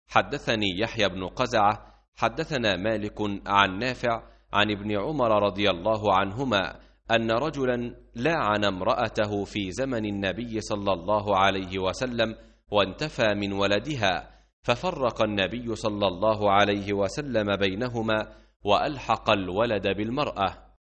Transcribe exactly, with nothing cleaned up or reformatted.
حدثني يحيى بن قزعة حدثنا مالك عن نافع عن ابن عمر رضي الله عنهما أن رجلا لاعن امرأته في زمن النبي صلى الله عليه وسلم وانتفى من ولدها، ففرق النبي صلى الله عليه وسلم بينهما وألحق الولد بالمرأة.